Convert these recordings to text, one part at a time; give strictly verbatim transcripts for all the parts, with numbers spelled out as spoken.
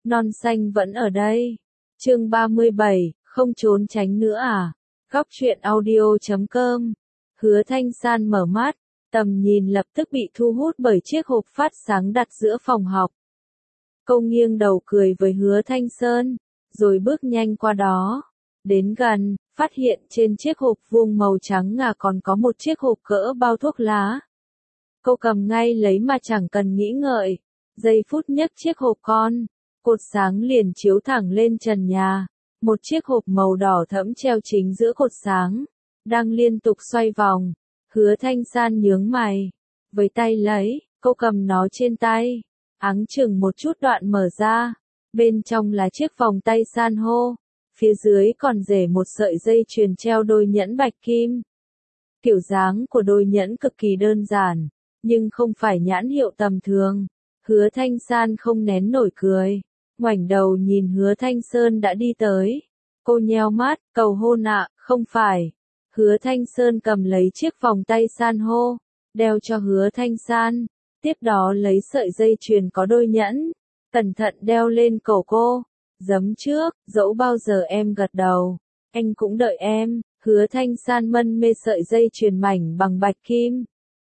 non xanh vẫn ở đây. Chương ba mươi bảy, không trốn tránh nữa à? Góc truyện audio chấm com. Hứa Thanh San mở mắt, tầm nhìn lập tức bị thu hút bởi chiếc hộp phát sáng đặt giữa phòng học. Cô nghiêng đầu cười với Hứa Thanh Sơn, rồi bước nhanh qua đó. Đến gần, phát hiện trên chiếc hộp vuông màu trắng ngà còn có một chiếc hộp cỡ bao thuốc lá. Cô cầm ngay lấy mà chẳng cần nghĩ ngợi. Giây phút nhấc chiếc hộp con, cột sáng liền chiếu thẳng lên trần nhà. Một chiếc hộp màu đỏ thẫm treo chính giữa cột sáng, đang liên tục xoay vòng. Hứa Thanh San nhướng mày, với tay lấy, cô cầm nó trên tay, áng chừng một chút đoạn mở ra. Bên trong là chiếc vòng tay san hô, phía dưới còn rể một sợi dây chuyền treo đôi nhẫn bạch kim. Kiểu dáng của đôi nhẫn cực kỳ đơn giản, nhưng không phải nhãn hiệu tầm thường. Hứa Thanh San không nén nổi cười, ngoảnh đầu nhìn Hứa Thanh Sơn đã đi tới. Cô nheo mắt, cầu hôn ạ, không phải. Hứa Thanh Sơn cầm lấy chiếc vòng tay san hô, đeo cho Hứa Thanh San, tiếp đó lấy sợi dây chuyền có đôi nhẫn, cẩn thận đeo lên cổ cô. Giấm trước, dẫu bao giờ em gật đầu, anh cũng đợi em. Hứa Thanh San mân mê sợi dây chuyền mảnh bằng bạch kim.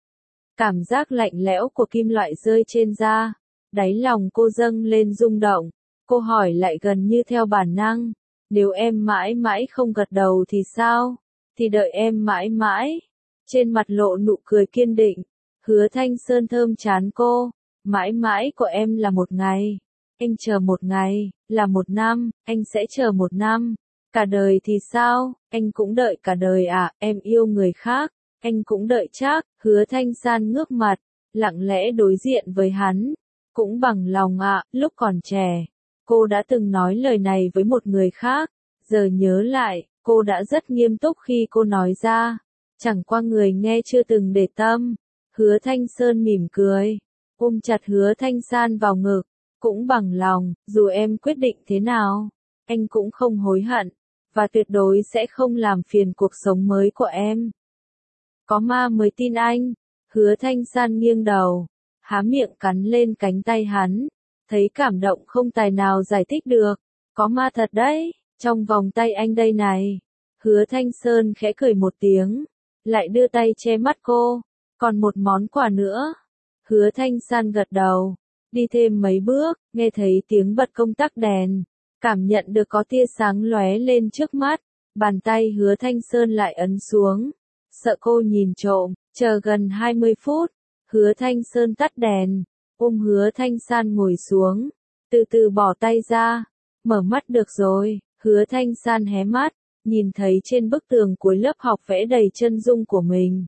Cảm giác lạnh lẽo của kim loại rơi trên da, đáy lòng cô dâng lên rung động. Cô hỏi lại gần như theo bản năng, nếu em mãi mãi không gật đầu thì sao? Thì đợi em mãi mãi. Trên mặt lộ nụ cười kiên định, Hứa Thanh Sơn thơm trán cô. Mãi mãi của em là một ngày, anh chờ một ngày, là một năm, anh sẽ chờ một năm. Cả đời thì sao? Anh cũng đợi cả đời à? Em yêu người khác, anh cũng đợi chắc. Hứa Thanh San ngước mặt, lặng lẽ đối diện với hắn. Cũng bằng lòng ạ, lúc còn trẻ, cô đã từng nói lời này với một người khác. Giờ nhớ lại, cô đã rất nghiêm túc khi cô nói ra. Chẳng qua người nghe chưa từng để tâm. Hứa Thanh Sơn mỉm cười, ôm chặt Hứa Thanh San vào ngực. Cũng bằng lòng, dù em quyết định thế nào, anh cũng không hối hận, và tuyệt đối sẽ không làm phiền cuộc sống mới của em. Có ma mới tin anh. Hứa Thanh San nghiêng đầu, há miệng cắn lên cánh tay hắn, thấy cảm động không tài nào giải thích được. Có ma thật đấy, trong vòng tay anh đây này. Hứa Thanh Sơn khẽ cười một tiếng, lại đưa tay che mắt cô. Còn một món quà nữa. Hứa Thanh San gật đầu, đi thêm mấy bước, nghe thấy tiếng bật công tắc đèn, cảm nhận được có tia sáng lóe lên trước mắt. Bàn tay Hứa Thanh Sơn lại ấn xuống, sợ cô nhìn trộm. Chờ gần hai mươi phút, Hứa Thanh Sơn tắt đèn, ôm Hứa Thanh San ngồi xuống, từ từ bỏ tay ra. Mở mắt được rồi. Hứa Thanh San hé mắt, nhìn thấy trên bức tường cuối lớp học vẽ đầy chân dung của mình.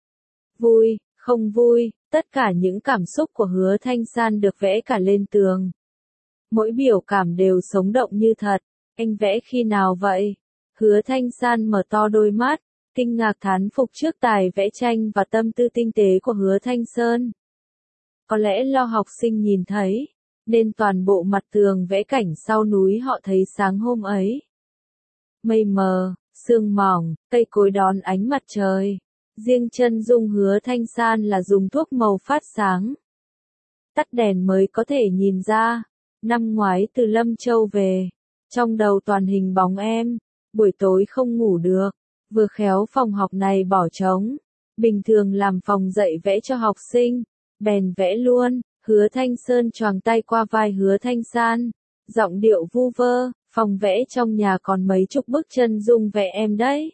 Vui, không vui, tất cả những cảm xúc của Hứa Thanh San được vẽ cả lên tường. Mỗi biểu cảm đều sống động như thật. Anh vẽ khi nào vậy? Hứa Thanh San mở to đôi mắt, kinh ngạc thán phục trước tài vẽ tranh và tâm tư tinh tế của Hứa Thanh Sơn. Có lẽ lo học sinh nhìn thấy, nên toàn bộ mặt tường vẽ cảnh sau núi họ thấy sáng hôm ấy. Mây mờ, sương mỏng, cây cối đón ánh mặt trời. Riêng chân dung Hứa Thanh San là dùng thuốc màu phát sáng. Tắt đèn mới có thể nhìn ra. Năm ngoái từ Lâm Châu về, trong đầu toàn hình bóng em. Buổi tối không ngủ được, vừa khéo phòng học này bỏ trống. Bình thường làm phòng dạy vẽ cho học sinh, bèn vẽ luôn. Hứa Thanh Sơn choàng tay qua vai Hứa Thanh San, giọng điệu vu vơ, phòng vẽ trong nhà còn mấy chục bức chân dung vẽ em đấy.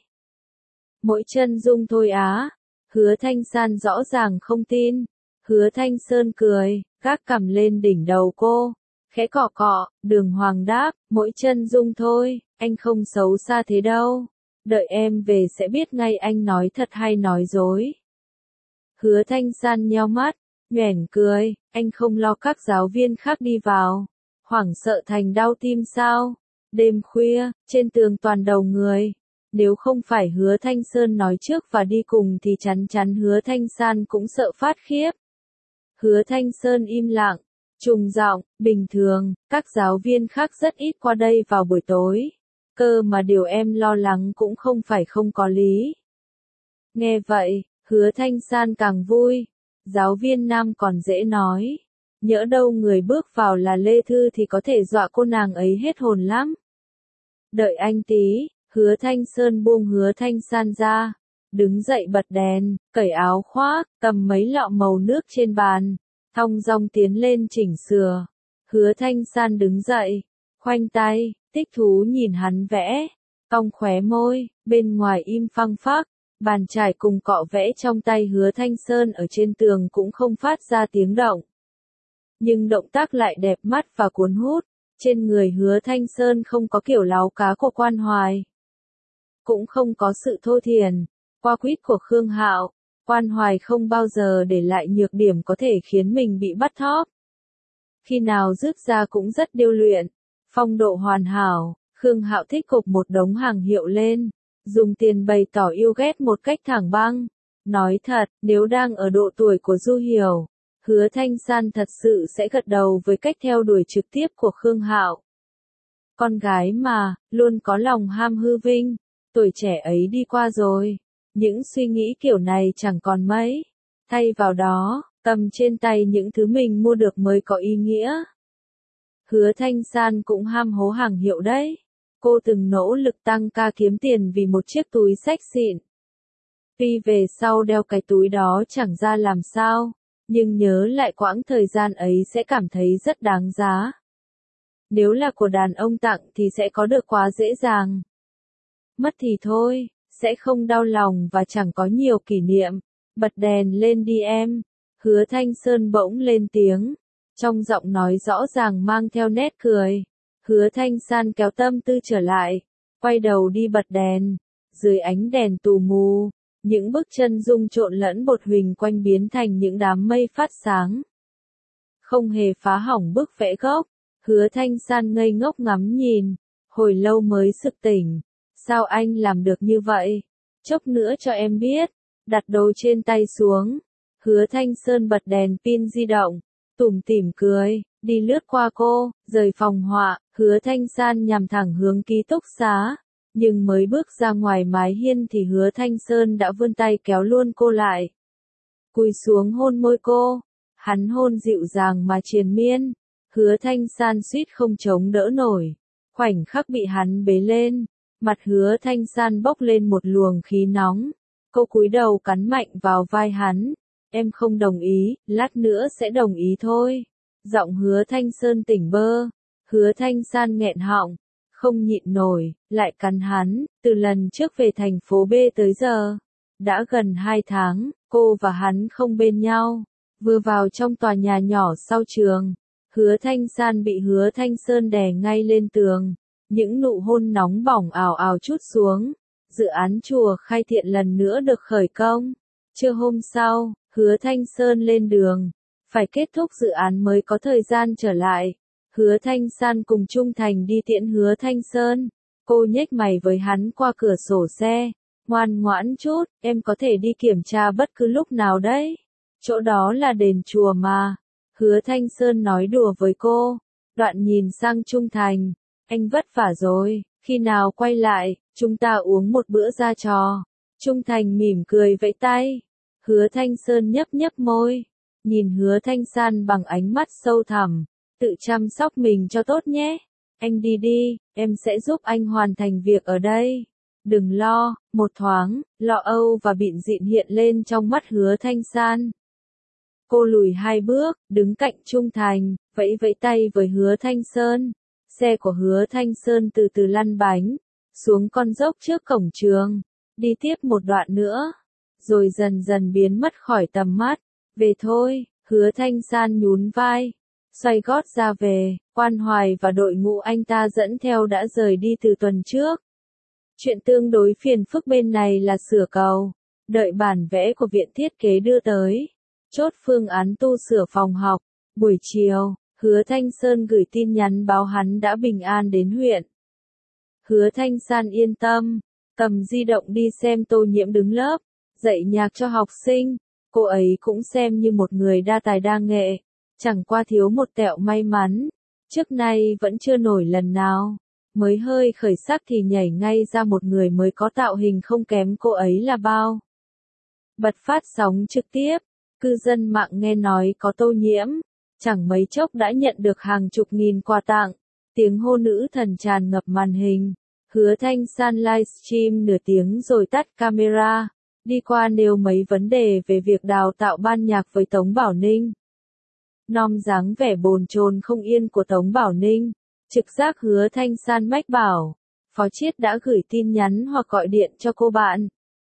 Mỗi chân dung thôi á? Hứa Thanh San rõ ràng không tin. Hứa Thanh Sơn cười, gác cằm lên đỉnh đầu cô, khẽ cọ cọ. Đường Hoàng đáp, mỗi chân dung thôi, anh không xấu xa thế đâu. Đợi em về sẽ biết ngay anh nói thật hay nói dối. Hứa Thanh San nheo mắt, nhoẻn cười, anh không lo các giáo viên khác đi vào, hoảng sợ thành đau tim sao? Đêm khuya, trên tường toàn đầu người. Nếu không phải Hứa Thanh Sơn nói trước và đi cùng thì chắn chắn Hứa Thanh San cũng sợ phát khiếp. Hứa Thanh Sơn im lặng, trùng giọng, bình thường, các giáo viên khác rất ít qua đây vào buổi tối. Cơ mà điều em lo lắng cũng không phải không có lý. Nghe vậy, Hứa Thanh San càng vui. Giáo viên nam còn dễ nói, Nhỡ đâu người bước vào là Lê Thư thì có thể dọa cô nàng ấy hết hồn lắm. Đợi anh tí, Hứa Thanh Sơn buông Hứa Thanh San ra, đứng dậy bật đèn, cởi áo khoác, cầm mấy lọ màu nước trên bàn, thong dong tiến lên chỉnh sửa. Hứa Thanh San đứng dậy, khoanh tay, thích thú nhìn hắn vẽ, cong khóe môi, bên ngoài im phăng phắc, bàn chải cùng cọ vẽ trong tay Hứa Thanh Sơn ở trên tường cũng không phát ra tiếng động. Nhưng động tác lại đẹp mắt và cuốn hút, trên người Hứa Thanh Sơn không có kiểu láo cá của Quan Hoài. Cũng không có sự thô thiển, qua quýt của Khương Hạo, Quan Hoài không bao giờ để lại nhược điểm có thể khiến mình bị bắt thóp. Khi nào rước ra cũng rất điêu luyện, phong độ hoàn hảo, Khương Hạo thích cục một đống hàng hiệu lên, dùng tiền bày tỏ yêu ghét một cách thẳng băng. Nói thật, nếu đang ở độ tuổi của Du Hiểu, Hứa Thanh San thật sự sẽ gật đầu với cách theo đuổi trực tiếp của Khương Hạo. Con gái mà, luôn có lòng ham hư vinh, tuổi trẻ ấy đi qua rồi, những suy nghĩ kiểu này chẳng còn mấy. Thay vào đó, cầm trên tay những thứ mình mua được mới có ý nghĩa. Hứa Thanh San cũng ham hố hàng hiệu đấy. Cô từng nỗ lực tăng ca kiếm tiền vì một chiếc túi xách xịn. Tuy về sau đeo cái túi đó chẳng ra làm sao, nhưng nhớ lại quãng thời gian ấy sẽ cảm thấy rất đáng giá. Nếu là của đàn ông tặng thì sẽ có được quá dễ dàng. Mất thì thôi, sẽ không đau lòng và chẳng có nhiều kỷ niệm. Bật đèn lên đi em. Hứa Thanh Sơn bỗng lên tiếng, trong giọng nói rõ ràng mang theo nét cười. Hứa Thanh San kéo tâm tư trở lại, quay đầu đi bật đèn. Dưới ánh đèn tù mù, những bước chân rung trộn lẫn bột huỳnh quanh biến thành những đám mây phát sáng. Không hề phá hỏng bức vẽ gốc, Hứa Thanh San ngây ngốc ngắm nhìn, hồi lâu mới sực tỉnh. Sao anh làm được như vậy? Chốc nữa cho em biết. Đặt đồ trên tay xuống. Hứa Thanh Sơn bật đèn pin di động, tủm tỉm cười, đi lướt qua cô, rời phòng họa. Hứa Thanh San nhằm thẳng hướng ký túc xá. Nhưng mới bước ra ngoài mái hiên thì Hứa Thanh Sơn đã vươn tay kéo luôn cô lại. Cúi xuống hôn môi cô. Hắn hôn dịu dàng mà triền miên. Hứa Thanh San suýt không chống đỡ nổi. Khoảnh khắc bị hắn bế lên. Mặt Hứa Thanh San bốc lên một luồng khí nóng. Cô cúi đầu cắn mạnh vào vai hắn. Em không đồng ý, lát nữa sẽ đồng ý thôi. Giọng Hứa Thanh Sơn tỉnh bơ. Hứa Thanh San nghẹn họng. Không nhịn nổi, lại cắn hắn. Từ lần trước về thành phố B tới giờ. Đã gần hai tháng, cô và hắn không bên nhau. Vừa vào trong tòa nhà nhỏ sau trường. Hứa Thanh San bị Hứa Thanh Sơn đè ngay lên tường. Những nụ hôn nóng bỏng ào ào trút xuống. Dự án chùa Khai Thiện lần nữa được khởi công. Trưa hôm sau, Hứa Thanh Sơn lên đường. Phải kết thúc dự án mới có thời gian trở lại. Hứa Thanh San cùng Trung Thành đi tiễn Hứa Thanh Sơn. Cô nhếch mày với hắn qua cửa sổ xe. Ngoan ngoãn chút, em có thể đi kiểm tra bất cứ lúc nào đấy. Chỗ đó là đền chùa mà. Hứa Thanh Sơn nói đùa với cô. Đoạn nhìn sang Trung Thành. Anh vất vả rồi, khi nào quay lại, chúng ta uống một bữa ra trò. Trung Thành mỉm cười vẫy tay. Hứa Thanh Sơn nhấp nhấp môi. Nhìn Hứa Thanh San bằng ánh mắt sâu thẳm. Tự chăm sóc mình cho tốt nhé. Anh đi đi, em sẽ giúp anh hoàn thành việc ở đây. Đừng lo, một thoáng, lo âu và bịn dịn hiện lên trong mắt Hứa Thanh San. Cô lùi hai bước, đứng cạnh Trung Thành, vẫy vẫy tay với Hứa Thanh Sơn. Xe của Hứa Thanh Sơn từ từ lăn bánh, xuống con dốc trước cổng trường, đi tiếp một đoạn nữa, rồi dần dần biến mất khỏi tầm mắt. Về thôi, Hứa Thanh San nhún vai, xoay gót ra về. Quan Hoài và đội ngũ anh ta dẫn theo đã rời đi từ tuần trước. Chuyện tương đối phiền phức bên này là sửa cầu, đợi bản vẽ của viện thiết kế đưa tới, chốt phương án tu sửa phòng học. Buổi chiều, Hứa Thanh Sơn gửi tin nhắn báo hắn đã bình an đến huyện. Hứa Thanh San yên tâm, cầm di động đi xem Tô Nhiễm đứng lớp, dạy nhạc cho học sinh. Cô ấy cũng xem như một người đa tài đa nghệ, chẳng qua thiếu một tẹo may mắn. Trước nay vẫn chưa nổi lần nào, mới hơi khởi sắc thì nhảy ngay ra một người mới có tạo hình không kém cô ấy là bao. Bật phát sóng trực tiếp, cư dân mạng nghe nói có Tô Nhiễm, chẳng mấy chốc đã nhận được hàng chục nghìn quà tặng. Tiếng hô nữ thần tràn ngập màn hình. Hứa Thanh San livestream nửa tiếng rồi tắt camera, đi qua nêu mấy vấn đề về việc đào tạo ban nhạc với Tống Bảo Ninh. Nom dáng vẻ bồn chồn không yên của Tống Bảo Ninh, trực giác Hứa Thanh San mách bảo, Phó Chiết đã gửi tin nhắn hoặc gọi điện cho cô bạn.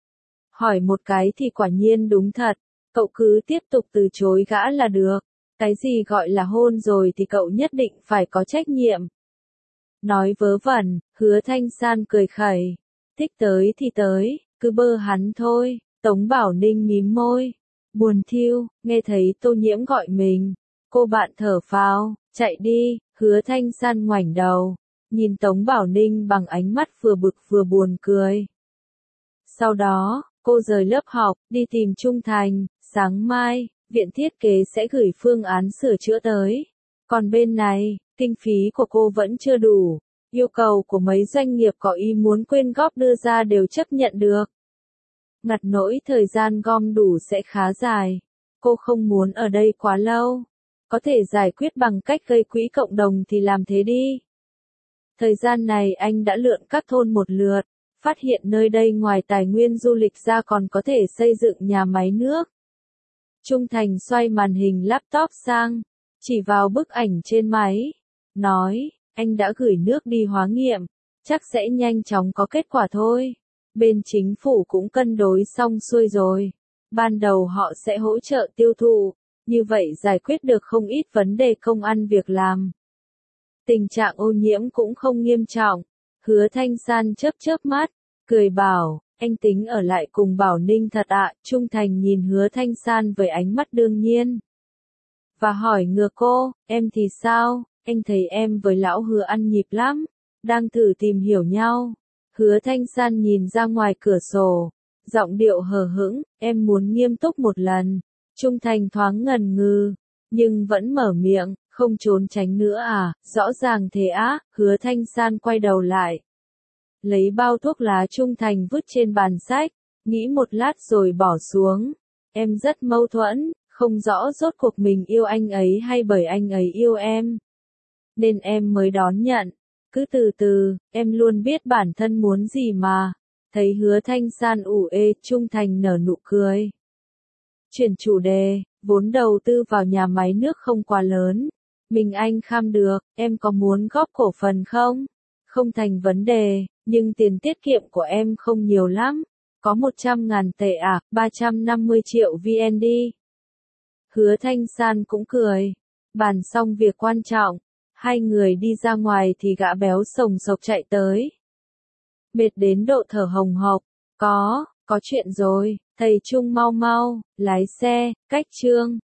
Hỏi một cái thì quả nhiên đúng thật, cậu cứ tiếp tục từ chối gã là được, cái gì gọi là hôn rồi thì cậu nhất định phải có trách nhiệm. Nói vớ vẩn, Hứa Thanh San cười khẩy, thích tới thì tới, cứ bơ hắn thôi. Tống Bảo Ninh mím môi, buồn thiu, nghe thấy Tô Nhiễm gọi mình, cô bạn thở phào, chạy đi. Hứa Thanh San ngoảnh đầu, nhìn Tống Bảo Ninh bằng ánh mắt vừa bực vừa buồn cười. Sau đó, cô rời lớp học, đi tìm Trung Thành. Sáng mai, viện thiết kế sẽ gửi phương án sửa chữa tới. Còn bên này, kinh phí của cô vẫn chưa đủ, yêu cầu của mấy doanh nghiệp có ý muốn quyên góp đưa ra đều chấp nhận được. Ngặt nỗi thời gian gom đủ sẽ khá dài, cô không muốn ở đây quá lâu, có thể giải quyết bằng cách gây quỹ cộng đồng thì làm thế đi. Thời gian này anh đã lượn các thôn một lượt, phát hiện nơi đây ngoài tài nguyên du lịch ra còn có thể xây dựng nhà máy nước. Trung Thành xoay màn hình laptop sang, chỉ vào bức ảnh trên máy, nói, anh đã gửi nước đi hóa nghiệm, chắc sẽ nhanh chóng có kết quả thôi. Bên chính phủ cũng cân đối xong xuôi rồi. Ban đầu họ sẽ hỗ trợ tiêu thụ, như vậy giải quyết được không ít vấn đề công ăn việc làm. Tình trạng ô nhiễm cũng không nghiêm trọng. Hứa Thanh San chớp chớp mắt, cười bảo, anh tính ở lại cùng Bảo Ninh thật ạ. Trung Thành nhìn Hứa Thanh San với ánh mắt đương nhiên. Và hỏi ngược cô, em thì sao, anh thấy em với lão Hứa ăn nhịp lắm, đang thử tìm hiểu nhau. Hứa Thanh San nhìn ra ngoài cửa sổ, giọng điệu hờ hững, em muốn nghiêm túc một lần. Trung Thành thoáng ngần ngừ, nhưng vẫn mở miệng, không trốn tránh nữa à, rõ ràng thế á. Hứa Thanh San quay đầu lại, lấy bao thuốc lá Trung Thành vứt trên bàn sách, nghĩ một lát rồi bỏ xuống. Em rất mâu thuẫn, không rõ rốt cuộc mình yêu anh ấy hay bởi anh ấy yêu em, nên em mới đón nhận. Cứ từ từ, em luôn biết bản thân muốn gì mà. Thấy Hứa Thanh San ủ ê, Trung Thành nở nụ cười. Chuyển chủ đề, vốn đầu tư vào nhà máy nước không quá lớn. Mình anh kham được, em có muốn góp cổ phần không? Không thành vấn đề, nhưng tiền tiết kiệm của em không nhiều lắm. Có một trăm ngàn tệ à, ba trăm năm mươi triệu vê en đê. Hứa Thanh San cũng cười. Bàn xong việc quan trọng. Hai người đi ra ngoài thì gã béo sồng sộc chạy tới. Mệt đến độ thở hồng hộc. Có, có chuyện rồi, thầy Trung mau mau, lái xe, cách Trương.